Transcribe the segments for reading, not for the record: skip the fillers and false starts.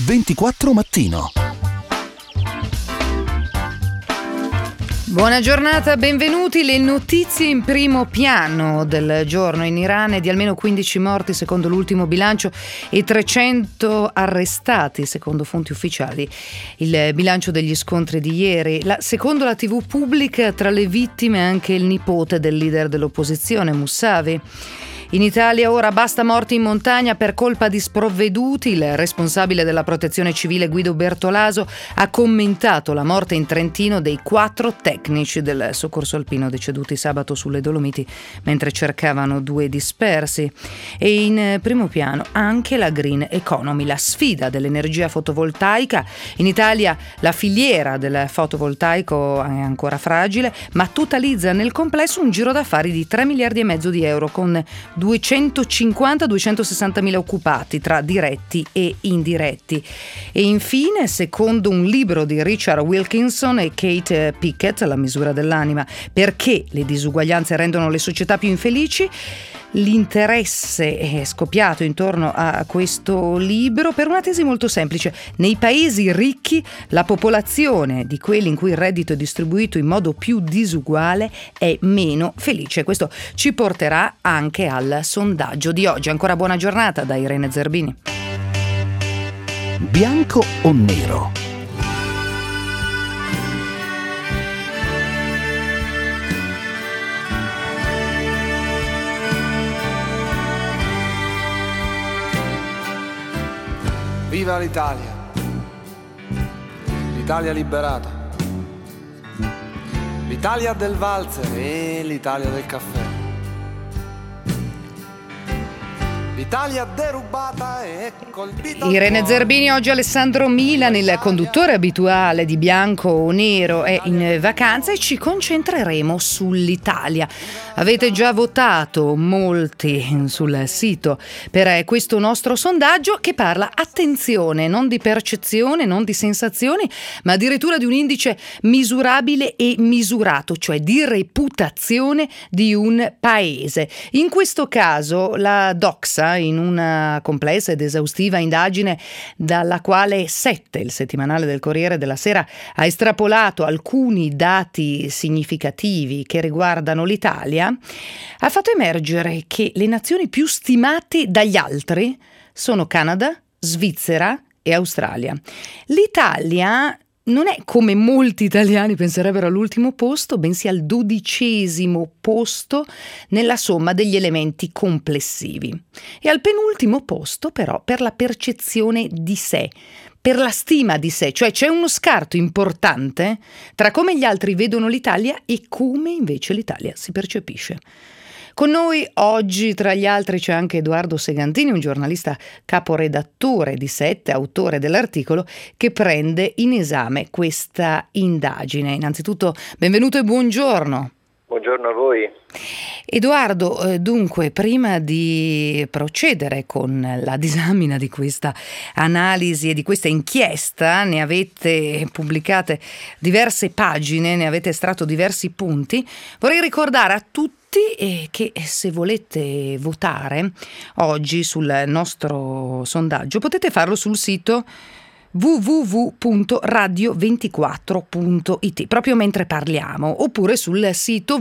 24 Mattino. Buona giornata, benvenuti. Le notizie in primo piano del giorno. In Iran è di almeno 15 morti secondo l'ultimo bilancio e 300 arrestati secondo fonti ufficiali. Il bilancio degli scontri di ieri. Secondo la TV pubblica, tra le vittime anche il nipote del leader dell'opposizione, Mousavi. In Italia ora basta morti in montagna per colpa di sprovveduti. Il responsabile della protezione civile Guido Bertolaso ha commentato la morte in Trentino dei 4 tecnici del soccorso alpino deceduti sabato sulle Dolomiti mentre cercavano 2 dispersi. E in primo piano anche la green economy, la sfida dell'energia fotovoltaica. In Italia la filiera del fotovoltaico è ancora fragile, ma totalizza nel complesso un giro d'affari di 3 miliardi e mezzo di euro con 250-260 mila occupati tra diretti e indiretti. E infine, secondo un libro di Richard Wilkinson e Kate Pickett, La misura dell'anima, perché le disuguaglianze rendono le società più infelici, l'interesse è scoppiato intorno a questo libro per una tesi molto semplice. Nei paesi ricchi la popolazione di quelli in cui il reddito è distribuito in modo più disuguale è meno felice. Questo ci porterà anche al sondaggio di oggi. Ancora buona giornata da Irene Zerbini. Bianco o nero? Viva l'Italia! L'Italia liberata! L'Italia del valzer e l'Italia del caffè! L'Italia derubata e colpita. Irene Zerbini, oggi Alessandro Milan, il conduttore abituale di Bianco o Nero, è in vacanza e ci concentreremo sull'Italia. Avete già votato molti sul sito per questo nostro sondaggio che parla, attenzione, non di percezione, non di sensazioni, ma addirittura di un indice misurabile e misurato, cioè di reputazione di un paese. In questo caso la Doxa, in una complessa ed esaustiva indagine dalla quale 7, il settimanale del Corriere della Sera, ha estrapolato alcuni dati significativi che riguardano l'Italia, ha fatto emergere che le nazioni più stimate dagli altri sono Canada, Svizzera e Australia. L'Italia non è, come molti italiani penserebbero, all'ultimo posto, bensì al 12° posto nella somma degli elementi complessivi. E al penultimo posto, però, per la percezione di sé, per la stima di sé, cioè c'è uno scarto importante tra come gli altri vedono l'Italia e come invece l'Italia si percepisce. Con noi oggi, tra gli altri, c'è anche Edoardo Segantini, un giornalista caporedattore di 7, autore dell'articolo che prende in esame questa indagine. Innanzitutto, benvenuto e buongiorno. Buongiorno a voi. Edoardo, dunque, prima di procedere con la disamina di questa analisi e di questa inchiesta, ne avete pubblicate diverse pagine, ne avete estratto diversi punti. Vorrei ricordare a tutti che se volete votare oggi sul nostro sondaggio potete farlo sul sito www.radio24.it proprio mentre parliamo, oppure sul sito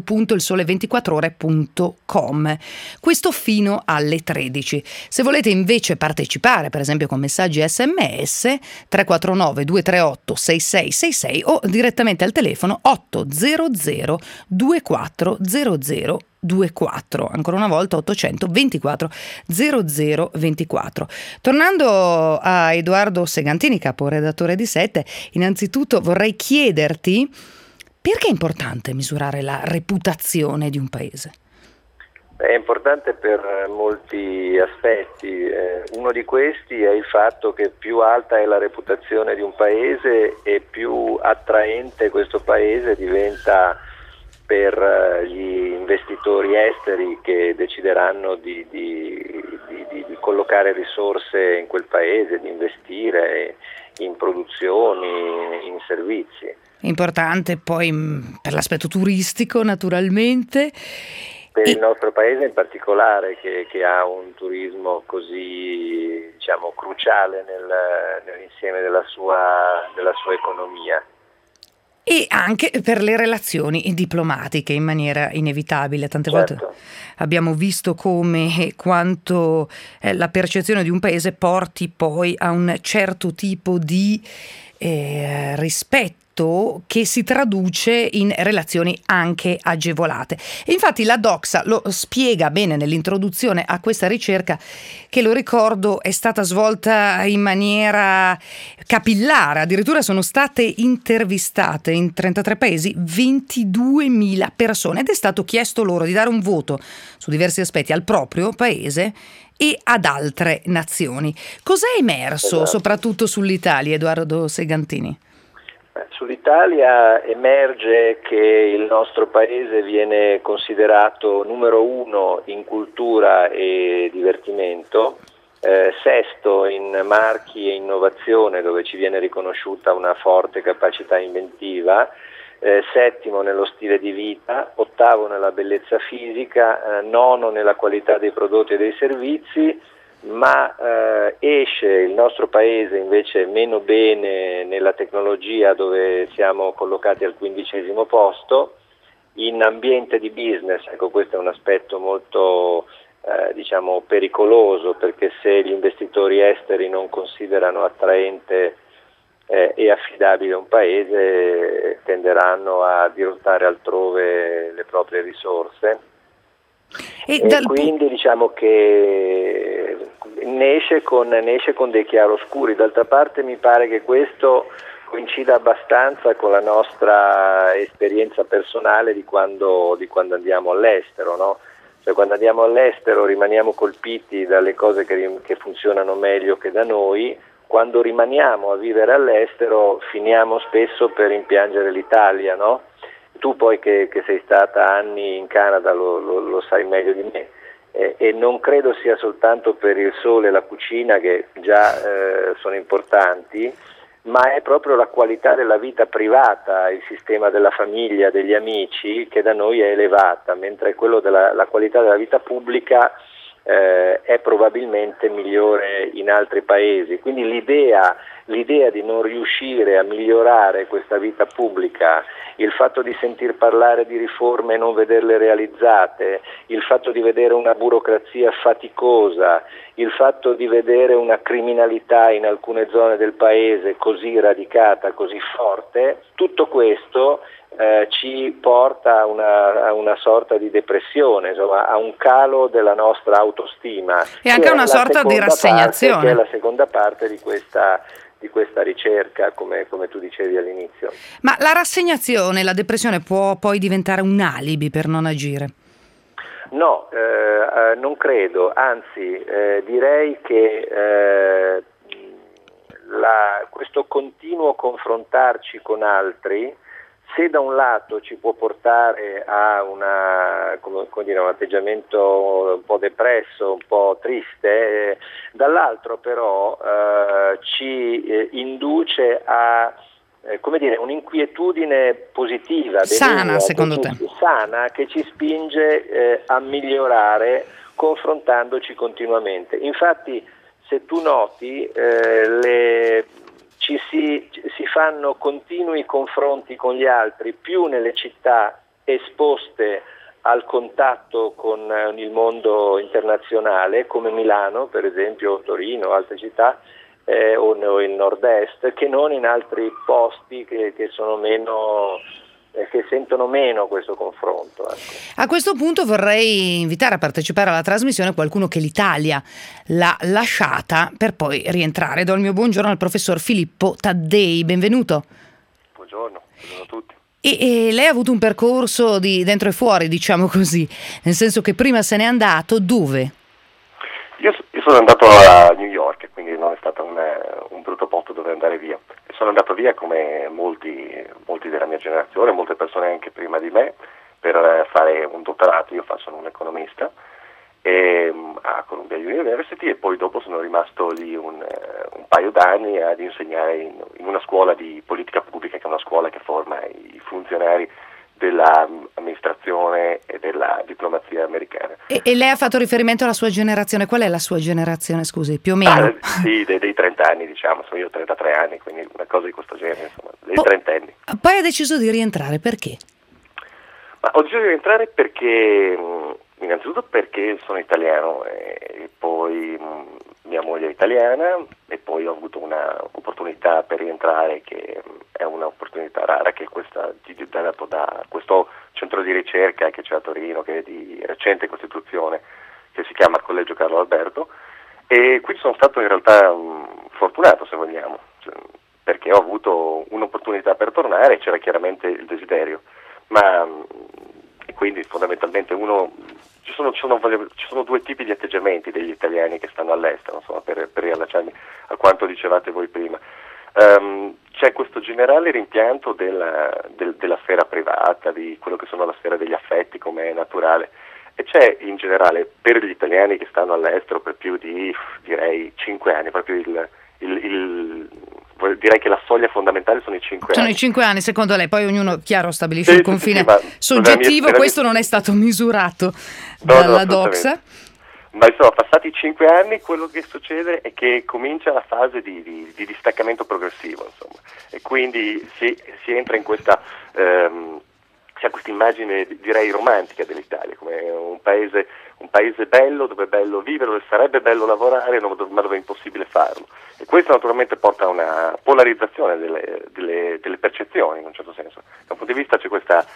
www.ilsole24ore.com, questo fino alle 13. Se volete invece partecipare, per esempio con messaggi SMS, 349 238 6666 o direttamente al telefono 800 2400 24, ancora una volta 824 0024. Tornando a Edoardo Segantini, caporedattore di 7, innanzitutto vorrei chiederti perché è importante misurare la reputazione di un paese? È importante per molti aspetti. Uno di questi è il fatto che più alta è la reputazione di un paese e più attraente questo paese diventa per gli investitori esteri che decideranno di collocare risorse in quel paese, di investire in produzioni, in servizi. Importante poi per l'aspetto turistico, naturalmente. per il nostro paese in particolare, che ha un turismo così, diciamo, cruciale nell'insieme della sua economia. E anche per le relazioni diplomatiche in maniera inevitabile. Tante volte abbiamo visto come e quanto la percezione di un paese porti poi a un certo tipo di rispetto che si traduce in relazioni anche agevolate. E infatti la Doxa lo spiega bene nell'introduzione a questa ricerca, che, lo ricordo, è stata svolta in maniera capillare. Addirittura sono state intervistate in 33 paesi 22.000 persone ed è stato chiesto loro di dare un voto su diversi aspetti al proprio paese e ad altre nazioni. Cos'è emerso soprattutto sull'Italia, Edoardo Segantini? Sull'Italia emerge che il nostro paese viene considerato numero 1 in cultura e divertimento, sesto in marchi e innovazione, dove ci viene riconosciuta una forte capacità inventiva, settimo nello stile di vita, ottavo nella bellezza fisica, nono nella qualità dei prodotti e dei servizi, ma esce il nostro paese invece meno bene nella tecnologia, dove siamo collocati al 15° posto. In ambiente di business, ecco, questo è un aspetto molto diciamo pericoloso, perché se gli investitori esteri non considerano attraente e affidabile un paese, tenderanno a dirottare altrove le proprie risorse. E quindi diciamo che ne esce con dei chiaroscuri. D'altra parte mi pare che questo coincida abbastanza con la nostra esperienza personale di quando andiamo all'estero, no? Cioè, quando andiamo all'estero rimaniamo colpiti dalle cose che funzionano meglio che da noi. Quando rimaniamo a vivere all'estero finiamo spesso per rimpiangere l'Italia, no? Tu poi che sei stata anni in Canada lo sai meglio di me, e non credo sia soltanto per il sole e la cucina, che già sono importanti, ma è proprio la qualità della vita privata, il sistema della famiglia, degli amici, che da noi è elevata, mentre quello la qualità della vita pubblica è probabilmente migliore in altri paesi. Quindi l'idea di non riuscire a migliorare questa vita pubblica, il fatto di sentir parlare di riforme e non vederle realizzate, il fatto di vedere una burocrazia faticosa, il fatto di vedere una criminalità in alcune zone del paese così radicata, così forte, tutto questo ci porta a una sorta di depressione, insomma, a un calo della nostra autostima. E anche a una sorta di rassegnazione. Che è la seconda parte di questa ricerca, come tu dicevi all'inizio. Ma la rassegnazione, la depressione può poi diventare un alibi per non agire? No, non credo, anzi direi che questo continuo confrontarci con altri, se da un lato ci può portare a un atteggiamento un po' depresso, un po' triste, dall'altro però ci induce a un'inquietudine positiva, sana, secondo te? Sana, che ci spinge a migliorare confrontandoci continuamente. Infatti, se tu noti, si fanno continui confronti con gli altri, più nelle città esposte al contatto con il mondo internazionale, come Milano per esempio, o Torino, altre città, o il nord-est, che non in altri posti che sono meno, che sentono meno questo confronto. Ecco. A questo punto vorrei invitare a partecipare alla trasmissione qualcuno che l'Italia l'ha lasciata per poi rientrare. Do il mio buongiorno al professor Filippo Taddei, benvenuto. Buongiorno a tutti. E lei ha avuto un percorso di dentro e fuori, diciamo così, nel senso che prima se n'è andato dove? Io sono andato a New York, quindi non è stato un brutto posto dove andare via. Sono andato via come molti della mia generazione, molte persone anche prima di me, per fare un dottorato. Io sono un economista a Columbia University, e poi dopo sono rimasto lì un paio d'anni ad insegnare in una scuola di politica pubblica, che è una scuola che forma i funzionari dell'amministrazione e della diplomazia americana. E lei ha fatto riferimento alla sua generazione. Qual è la sua generazione, scusi, più o meno? Sì, dei 30 anni, diciamo, sono io 33 anni, quindi una cosa di questo genere, insomma, dei trentenni. Poi ha deciso di rientrare, perché? Ma ho deciso di rientrare perché, innanzitutto perché sono italiano e poi mia moglie è italiana e poi ho avuto un'opportunità per rientrare che è un'opportunità rara, che è questa dato da questo centro di ricerca che c'è a Torino, che è di recente costituzione, che si chiama Collegio Carlo Alberto, e qui sono stato in realtà fortunato, se vogliamo, perché ho avuto un'opportunità per tornare e c'era chiaramente il desiderio, e quindi fondamentalmente ci sono due tipi di atteggiamenti degli italiani che stanno all'estero, insomma, per riallacciarmi a quanto dicevate voi prima. C'è questo generale rimpianto della sfera privata, di quello che sono la sfera degli affetti, come è naturale, e c'è in generale per gli italiani che stanno all'estero per più di, direi, 5 anni, proprio direi che la soglia fondamentale sono i 5 anni. Sono i 5 anni, secondo lei, poi ognuno, chiaro, stabilisce il confine soggettivo, questo non è stato misurato dalla Doxa. Ma insomma, passati i 5 anni, quello che succede è che comincia la fase di distaccamento progressivo, insomma, e quindi si entra in questa si ha questa immagine, direi, romantica dell'Italia, come un paese bello, dove è bello vivere, dove sarebbe bello lavorare, ma dove è impossibile farlo. E questo naturalmente porta a una polarizzazione delle percezioni, in un certo senso. Da un punto di vista c'è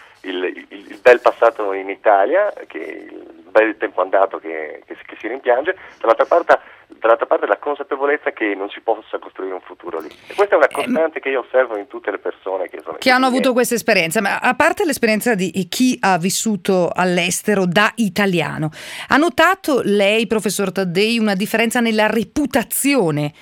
il bel passato in Italia, il bel tempo andato che si rimpiange, dall'altra parte la consapevolezza che non si possa costruire un futuro lì. E questa è una costante che io osservo in tutte le persone che hanno avuto questa esperienza. Ma a parte l'esperienza di chi ha vissuto all'estero da italiano, ha notato lei, professor Taddei, una differenza nella reputazione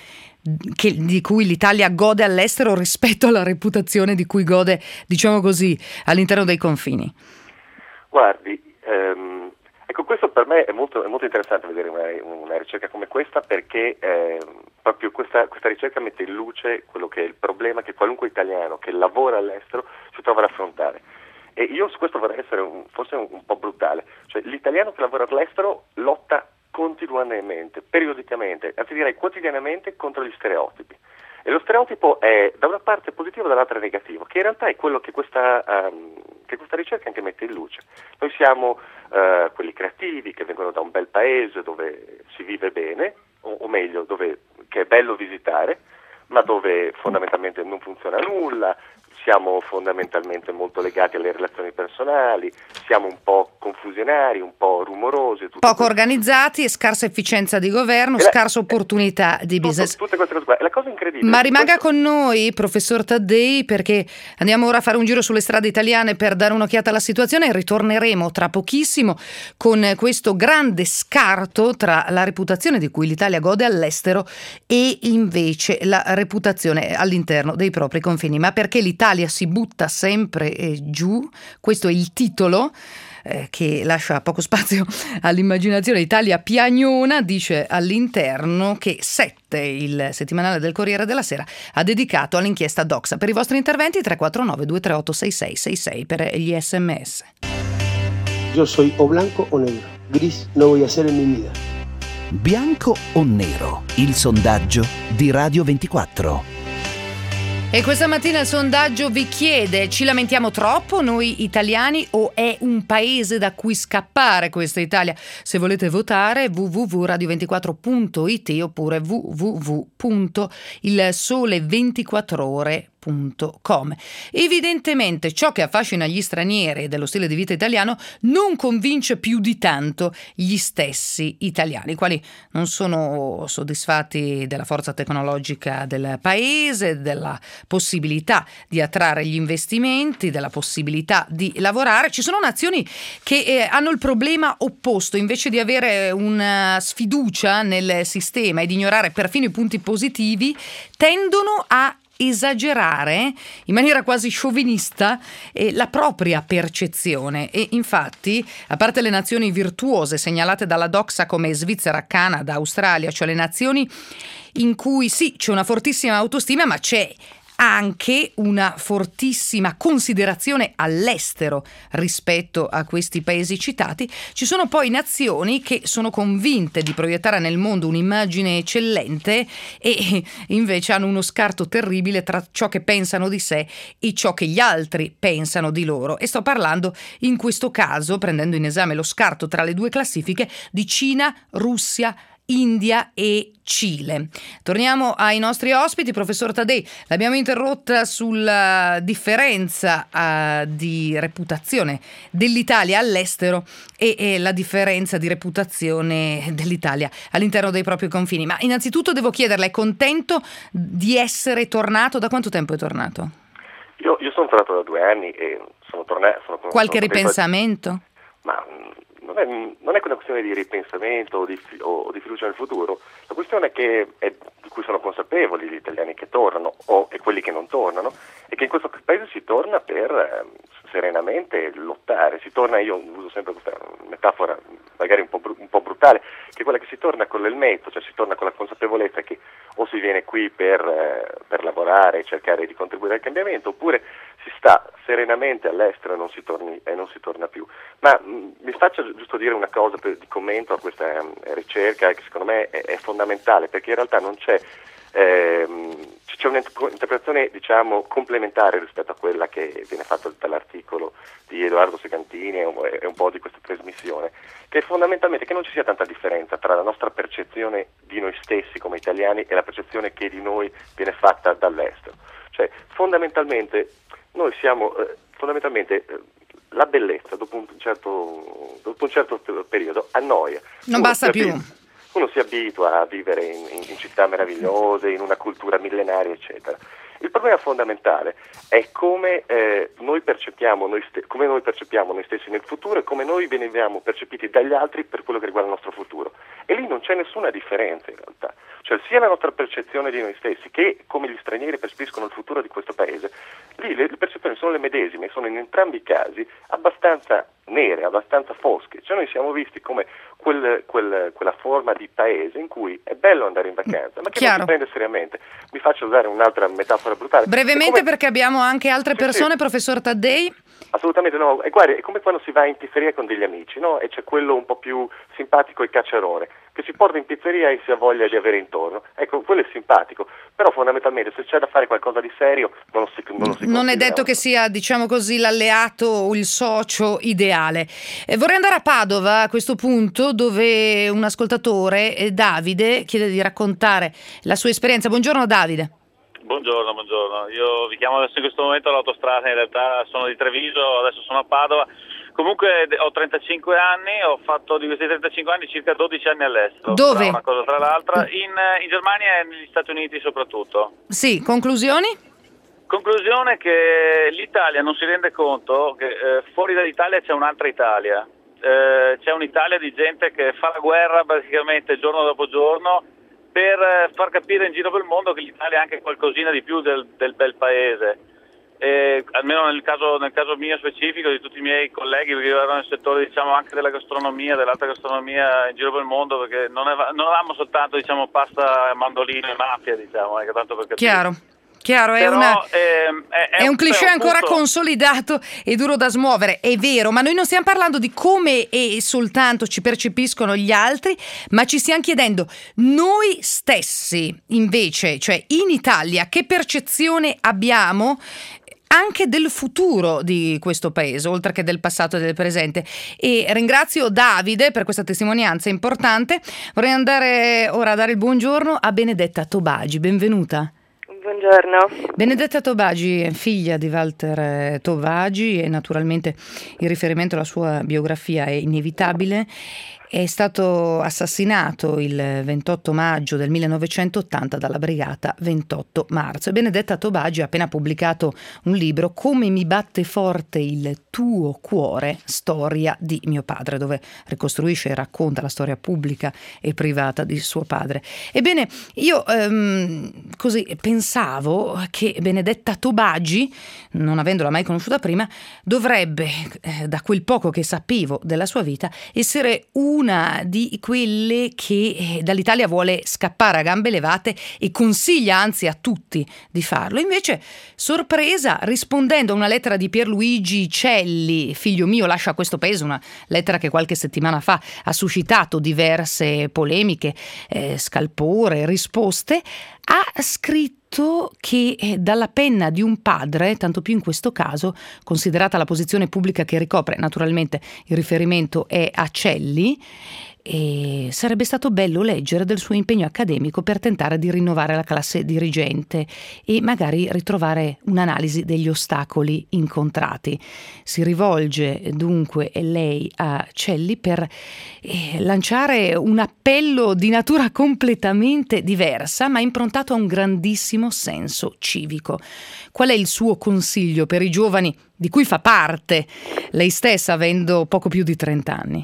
di cui l'Italia gode all'estero rispetto alla reputazione di cui gode, diciamo così, all'interno dei confini? Guardi, ecco, questo per me è molto interessante vedere una ricerca come questa, perché proprio questa ricerca mette in luce quello che è il problema che qualunque italiano che lavora all'estero si trova ad affrontare. E io su questo vorrei essere forse un po' brutale, cioè l'italiano che lavora all'estero lotta continuamente, periodicamente, anzi direi quotidianamente, contro gli stereotipi. E lo stereotipo è da una parte positivo e dall'altra negativo, che in realtà è quello che questa ricerca anche mette in luce. Noi siamo quelli creativi che vengono da un bel paese dove si vive bene, o meglio, che è bello visitare, ma dove fondamentalmente non funziona nulla, siamo fondamentalmente molto legati alle relazioni personali, siamo un po' confusionari, un po' rumorosi. Poco organizzati e scarsa efficienza di governo, scarsa opportunità di business. Tutte queste cose qua. È la cosa incredibile. Ma rimanga con noi, professor Taddei, perché andiamo ora a fare un giro sulle strade italiane per dare un'occhiata alla situazione e ritorneremo tra pochissimo con questo grande scarto tra la reputazione di cui l'Italia gode all'estero e invece la reputazione all'interno dei propri confini. Ma perché l'Italia si butta sempre giù? Questo è il titolo che lascia poco spazio all'immaginazione. Italia piagnona, dice all'interno, che 7, il settimanale del Corriere della Sera, ha dedicato all'inchiesta Doxa. Per i vostri interventi 349 238 6666 per gli SMS. Yo soy o blanco o negro. Gris no voy a ser en mi vida. Bianco o nero? Il sondaggio di Radio 24. E questa mattina il sondaggio vi chiede: ci lamentiamo troppo noi italiani o è un paese da cui scappare questa Italia? Se volete votare, www.radio24.it oppure www.ilsole24ore.com. Evidentemente ciò che affascina gli stranieri dello stile di vita italiano non convince più di tanto gli stessi italiani, i quali non sono soddisfatti della forza tecnologica del paese, della possibilità di attrarre gli investimenti, della possibilità di lavorare. Ci sono nazioni che hanno il problema opposto: invece di avere una sfiducia nel sistema e di ignorare perfino i punti positivi, tendono a esagerare in maniera quasi sciovinista la propria percezione. E infatti, a parte le nazioni virtuose segnalate dalla Doxa come Svizzera, Canada, Australia, cioè le nazioni in cui sì, c'è una fortissima autostima, ma c'è anche una fortissima considerazione all'estero rispetto a questi paesi citati. Ci sono poi nazioni che sono convinte di proiettare nel mondo un'immagine eccellente e invece hanno uno scarto terribile tra ciò che pensano di sé e ciò che gli altri pensano di loro. E sto parlando in questo caso, prendendo in esame lo scarto tra le due classifiche, di Cina, Russia, India e Cile. Torniamo ai nostri ospiti. Professor Taddei, l'abbiamo interrotta sulla differenza di reputazione dell'Italia all'estero e la differenza di reputazione dell'Italia all'interno dei propri confini. Ma innanzitutto devo chiederle, è contento di essere tornato? Da quanto tempo è tornato? Io sono tornato da 2 anni e sono tornato. Qualche ripensamento? Ma non è una questione di ripensamento o di fiducia nel futuro, la questione di cui sono consapevoli gli italiani che tornano e quelli che non tornano, è che in questo paese si torna per serenamente lottare, si torna, io uso sempre questa metafora magari un po' brutale, che è quella che si torna con l'elmetto, cioè si torna con la consapevolezza che o si viene qui per lavorare e cercare di contribuire al cambiamento, oppure si sta serenamente all'estero e non si torna più. Ma mi faccia giusto dire una cosa di commento a questa ricerca che secondo me è fondamentale, perché in realtà non c'è un'interpretazione diciamo complementare rispetto a quella che viene fatta dall'articolo di Edoardo Segantini e un po' di questa trasmissione, che è fondamentalmente che non ci sia tanta differenza tra la nostra percezione di noi stessi come italiani e la percezione che di noi viene fatta dall'estero. Cioè fondamentalmente noi siamo la bellezza dopo un certo periodo annoia. Non basta più. Uno si abitua a vivere in città meravigliose, in una cultura millenaria, eccetera. Il problema fondamentale è come noi percepiamo noi stessi nel futuro e come noi veniamo percepiti dagli altri per quello che riguarda il nostro futuro. E lì non c'è nessuna differenza in realtà. Cioè sia la nostra percezione di noi stessi che come gli stranieri percepiscono il futuro di questo paese, lì le percezioni sono le medesime, sono in entrambi i casi abbastanza nere, abbastanza fosche. Cioè noi siamo visti come quella forma di paese in cui è bello andare in vacanza, ma che non si prende seriamente. Mi faccio usare un'altra metafora brutale. Brevemente, perché abbiamo anche altre persone, professor Taddei. Assolutamente no, e guardi, è come quando si va in pizzeria con degli amici, no? E c'è quello un po' più simpatico, il cacciarone, che si porta in pizzeria e si ha voglia di avere intorno. Ecco, quello è simpatico, però fondamentalmente se c'è da fare qualcosa di serio non è detto che sia, diciamo così, l'alleato o il socio ideale. Vorrei andare a Padova a questo punto, dove un ascoltatore, Davide, chiede di raccontare la sua esperienza. Buongiorno Davide. Buongiorno. Io vi chiamo adesso in questo momento all'autostrada, in realtà sono di Treviso, adesso sono a Padova. Comunque ho 35 anni, ho fatto di questi 35 anni circa 12 anni all'estero. Dove? Tra una cosa tra l'altra, in Germania e negli Stati Uniti soprattutto. Sì, conclusioni? Conclusione che l'Italia non si rende conto che fuori dall'Italia c'è un'altra Italia. C'è un'Italia di gente che fa la guerra praticamente giorno dopo giorno per far capire in giro per il mondo che l'Italia è anche qualcosina di più del bel paese. Almeno nel caso mio specifico, di tutti i miei colleghi, perché io ero nel settore diciamo anche della gastronomia, dell'alta gastronomia in giro per il mondo, perché non avevamo soltanto diciamo pasta, mandolino e mafia, diciamo, tanto per capire. Chiaro, è un cliché ancora consolidato e duro da smuovere, è vero, ma noi non stiamo parlando di come e soltanto ci percepiscono gli altri, ma ci stiamo chiedendo noi stessi invece, cioè in Italia, che percezione abbiamo anche del futuro di questo paese, oltre che del passato e del presente. E ringrazio Davide per questa testimonianza importante. Vorrei andare ora a dare il buongiorno a Benedetta Tobagi, benvenuta. Buongiorno. Benedetta Tobagi è figlia di Walter Tobagi e naturalmente il riferimento alla sua biografia è inevitabile. È stato assassinato il 28 maggio del 1980 dalla brigata 28 marzo. E Benedetta Tobagi ha appena pubblicato un libro, Come mi batte forte il tuo cuore, storia di mio padre, dove ricostruisce e racconta la storia pubblica e privata di suo padre. Ebbene, io così pensavo che Benedetta Tobagi, non avendola mai conosciuta prima, dovrebbe, da quel poco che sapevo della sua vita, essere una di quelle che dall'Italia vuole scappare a gambe levate e consiglia anzi a tutti di farlo. Invece, sorpresa, rispondendo a una lettera di Pierluigi Celli, figlio mio lascia questo paese, una lettera che qualche settimana fa ha suscitato diverse polemiche, scalpore, risposte, ha scritto che dalla penna di un padre, tanto più in questo caso, considerata la posizione pubblica che ricopre, naturalmente il riferimento è a Celli, e sarebbe stato bello leggere del suo impegno accademico per tentare di rinnovare la classe dirigente e magari ritrovare un'analisi degli ostacoli incontrati. Si rivolge dunque lei a Celli per lanciare un appello di natura completamente diversa, ma improntato a un grandissimo senso civico. Qual è il suo consiglio per i giovani di cui fa parte lei stessa, avendo poco più di 30 anni?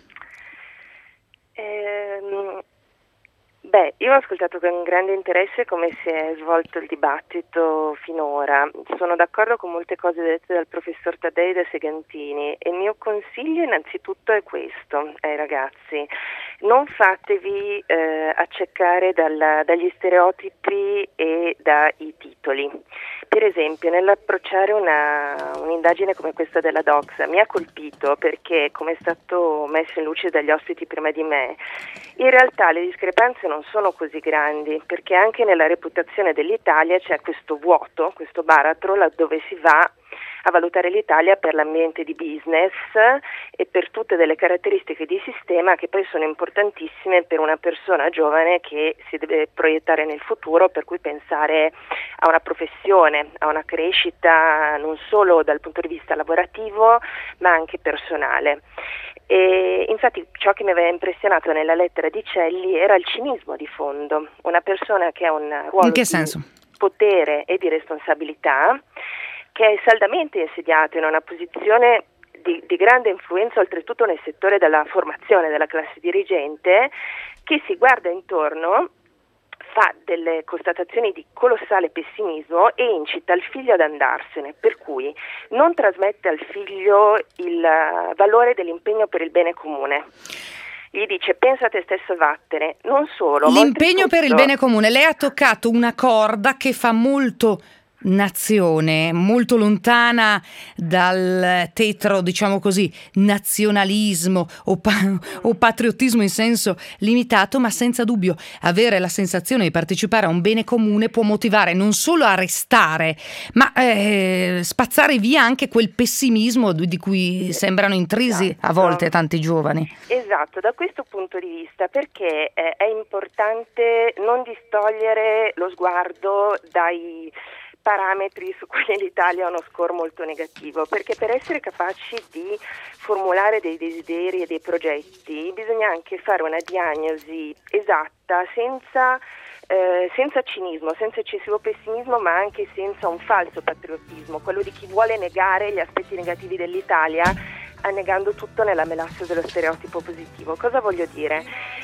Io ho ascoltato con grande interesse come si è svolto il dibattito finora. Sono d'accordo con molte cose dette dal professor Taddei e da Segantini e il mio consiglio innanzitutto è questo ai ragazzi: non fatevi accecare dagli stereotipi e dai titoli. Per esempio, nell'approcciare un'indagine come questa della Doxa mi ha colpito perché, come è stato messo in luce dagli ospiti prima di me, in realtà le discrepanze non sono così grandi, perché anche nella reputazione dell'Italia c'è questo vuoto, questo baratro laddove si va a valutare l'Italia per l'ambiente di business e per tutte delle caratteristiche di sistema che poi sono importantissime per una persona giovane che si deve proiettare nel futuro, per cui pensare a una professione, a una crescita non solo dal punto di vista lavorativo ma anche personale. E infatti ciò che mi aveva impressionato nella lettera di Celli era il cinismo di fondo, una persona che ha un ruolo di potere e di responsabilità, che è saldamente insediato in una posizione di grande influenza, oltretutto nel settore della formazione della classe dirigente, che si guarda intorno, fa delle constatazioni di colossale pessimismo e incita il figlio ad andarsene, per cui non trasmette al figlio il valore dell'impegno per il bene comune. Gli dice: pensa a te stesso, vattene. Non solo. L'impegno per il bene comune. Lei ha toccato una corda che fa molto nazione, molto lontana dal tetro, diciamo così, nazionalismo o patriottismo in senso limitato, ma senza dubbio avere la sensazione di partecipare a un bene comune può motivare non solo a restare, ma spazzare via anche quel pessimismo di cui sembrano intrisi a volte tanti giovani. Esatto, da questo punto di vista, perché è importante non distogliere lo sguardo dai parametri su cui l'Italia ha uno score molto negativo, perché per essere capaci di formulare dei desideri e dei progetti bisogna anche fare una diagnosi esatta, senza cinismo, senza eccessivo pessimismo, ma anche senza un falso patriottismo, quello di chi vuole negare gli aspetti negativi dell'Italia annegando tutto nella melassa dello stereotipo positivo. Cosa voglio dire?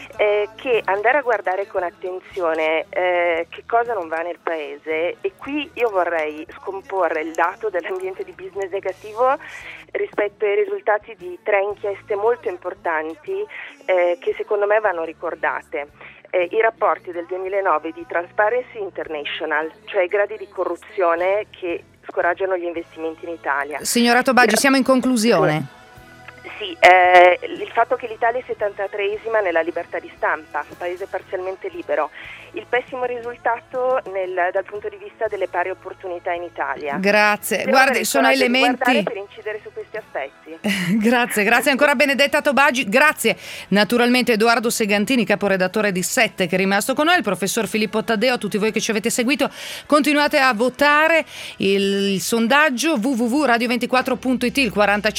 Che andare a guardare con attenzione che cosa non va nel paese, e qui io vorrei scomporre il dato dell'ambiente di business negativo rispetto ai risultati di 3 inchieste molto importanti che secondo me vanno ricordate. I rapporti del 2009 di Transparency International, cioè i gradi di corruzione che scoraggiano gli investimenti in Italia. Signora Tobagi, siamo in conclusione. Sì, il fatto che l'Italia è 73esima nella libertà di stampa, un paese parzialmente libero, il pessimo risultato dal punto di vista delle pari opportunità in Italia. Grazie, guardi, sono elementi per incidere su questi aspetti. Grazie ancora Benedetta Tobagi, grazie naturalmente Edoardo Segantini, caporedattore di 7, che è rimasto con noi, il professor Filippo Taddeo, a tutti voi che ci avete seguito. Continuate a votare il sondaggio www.radio24.it, il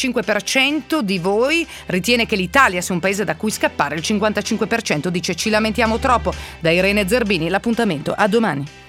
45% di voi ritiene che l'Italia sia un paese da cui scappare, il 55% dice ci lamentiamo troppo. Da Irene Zerbini l'appuntamento a domani.